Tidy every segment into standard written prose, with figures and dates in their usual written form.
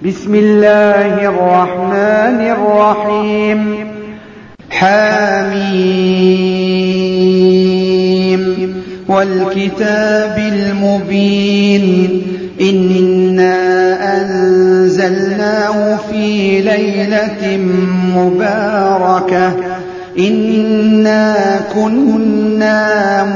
بسم الله الرحمن الرحيم. حميم والكتاب المبين إنا أنزلناه في ليلة مباركة إنا كنا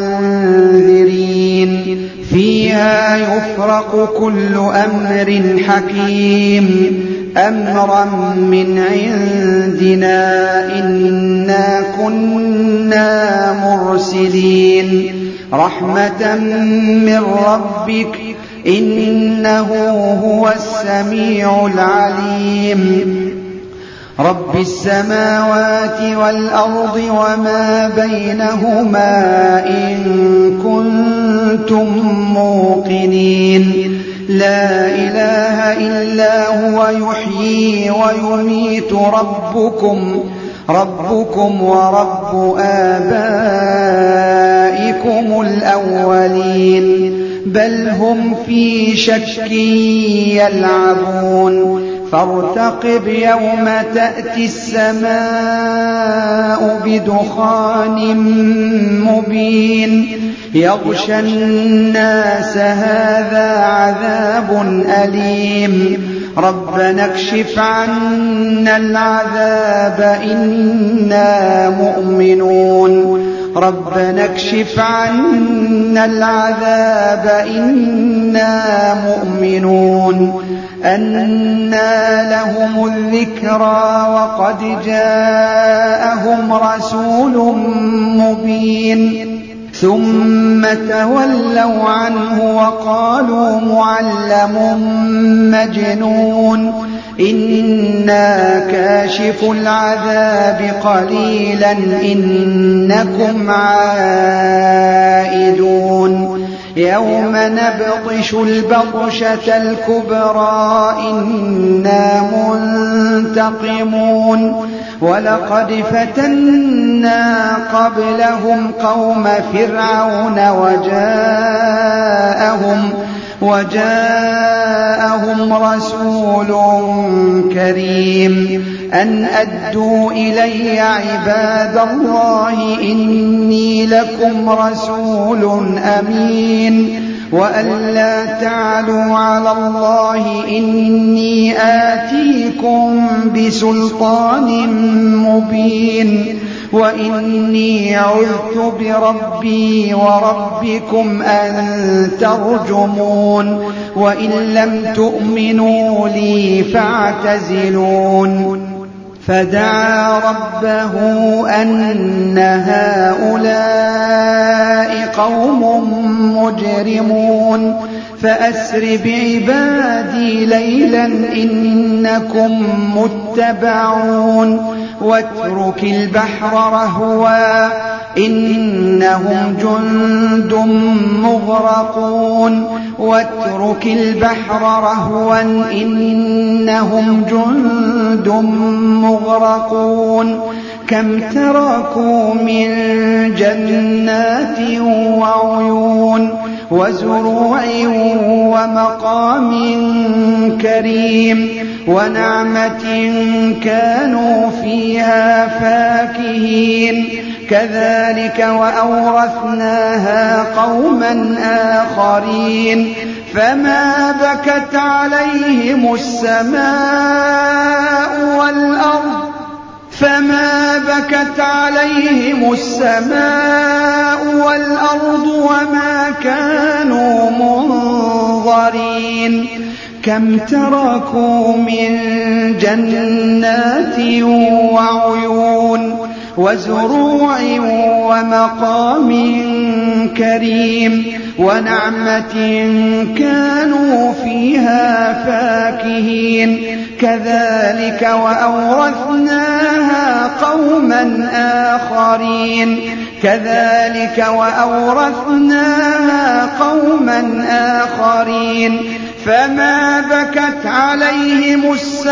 منذرين فيها يفرق كل أمر حكيم أمرا من عندنا إنا كنا مرسلين رحمة من ربك إنه هو السميع العليم رب السماوات والأرض وما بينهما إن كنتم موقنين لا إله إلا هو يحيي ويميت ربكم ورب آبائكم الأولين بل هم في شك يلعبون فارتقب يوم تأتي السماء بدخان مبين يغشى الناس هذا عذاب أليم ربنا اكشف عنا العذاب إنا مؤمنون ربنا اكشف عنا العذاب إنا مؤمنون أنى لهم الذكرى وقد جاءهم رسول مبين ثم تولوا عنه وقالوا معلم مجنون إنا كاشف العذاب قليلا إنكم عائدون يوم نبطش البطشة الكبرى إنا منتقمون ولقد فتنا قبلهم قوم فرعون وجاءهم رسول كريم أن أدوا إلي عباد الله إني لكم رسول أمين وأن لا تعلوا على الله إني آتيكم بسلطان مبين وإني عذت بربي وربكم أن ترجمون وإن لم تؤمنوا لي فاعتزلون فدعا ربه أن هؤلاء قوم مجرمون فأسر بعبادي ليلا إنكم متبعون واترك البحر رهوا إنهم جند مغرقون واترك البحر رهوا إنهم جند مغرقون كم تركوا من جنات وعيون وزروع ومقام كريم ونعمة كانوا فيها فاكهين كذلك وأورثناها قوما آخرين فما بكت عليهم السماء والأرض وما كانوا منظرين كم تركوا من جنات وعيون وزروع ومقام كريم ونعمة كانوا فيها فاكهين كذلك وأورثناها قوما آخرين فما بكت عليهم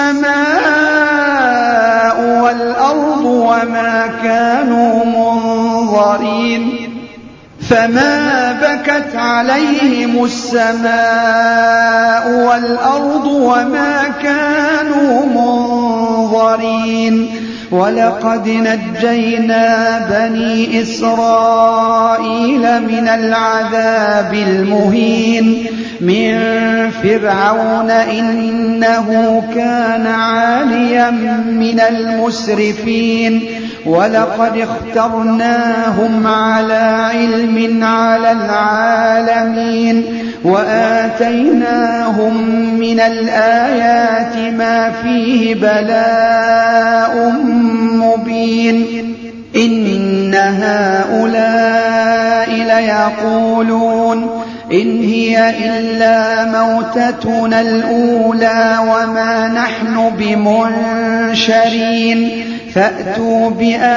السماء والأرض وما كانوا منظرين فما بكت عليهم السماء والأرض وما كانوا منظرين ولقد نجينا بني إسرائيل من العذاب المهين من فرعون إنه كان عاليا من المسرفين ولقد اخترناهم على علم على العالمين وآتيناهم من الآيات ما فيه بلاء مبين إن هؤلاء ليقولون إن هي إلا موتتنا الأولى وما نحن بمنشرين فأتوا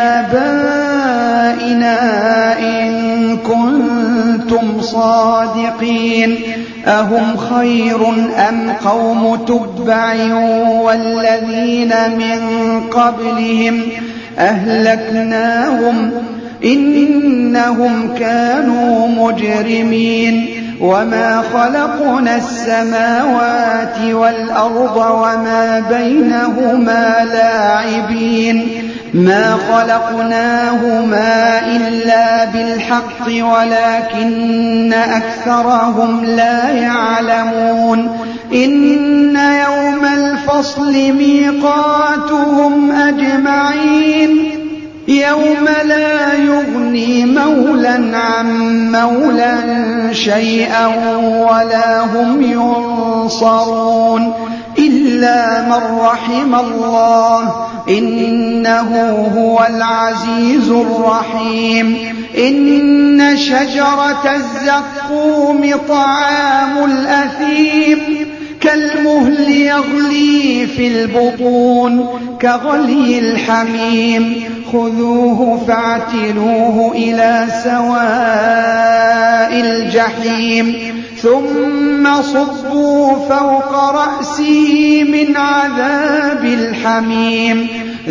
بآبائنا إن كنتم صادقين أهم خير أم قوم تبع والذين من قبلهم أهلكناهم إنهم كانوا مجرمين وما خلقنا السماوات والأرض وما بينهما لاعبين ما خلقناهما إلا بالحق ولكن أكثرهم لا يعلمون إن يوم الفصل ميقاتهم أجمعين يوم لا يغني مولا عن مولا شيئا ولا هم ينصرون إلا من رحم الله إنه هو العزيز الرحيم إن شجرة الزقوم طعام الأثيم كالمهل يغلي في البطون كغلي الحميم خذوه فاعتلوه إلى سواء الجحيم ثم صبوا فوق رأسه من عذاب الحميم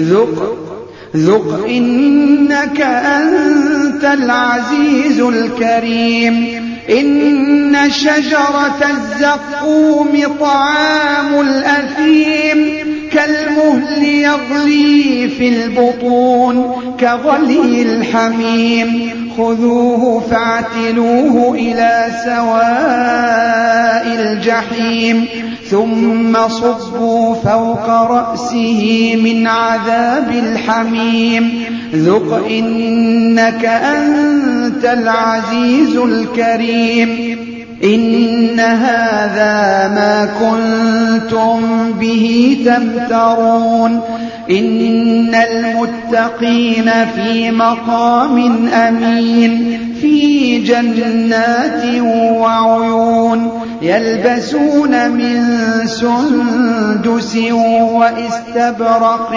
ذق إنك أنت العزيز الكريم إن شجرة الزقوم طعام الأثيم كالمهل يغلي في البطون كغلي الحميم خذوه فاعتلوه إلى سواء الجحيم ثم صبوا فوق رأسه من عذاب الحميم ذق إنك أنت العزيز الكريم إن هذا ما كنتم به تمترون إن المتقين في مقام أمين في جنات وعيون يلبسون من سندس واستبرق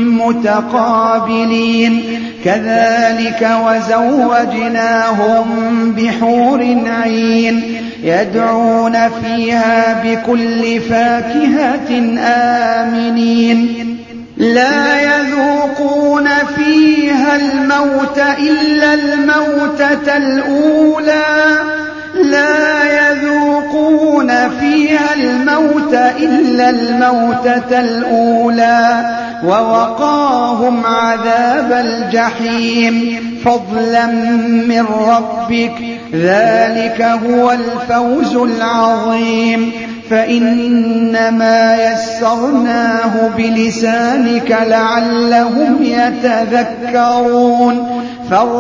متقابلين كذلك وزوجناهم بحور عين يدعون فيها بكل فاكهة آمنين لا يذوقون فيها الموت إلا الموتة الأولى لا يذوقون فيها الموت إلا الموتة الأولى ووقاهم عذاب الجحيم فضلا من ربك ذلك هو الفوز العظيم فإنما يسرناه بلسانك لعلهم يتذكرون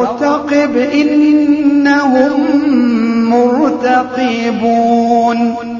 فارتقب إنهم مرتقبون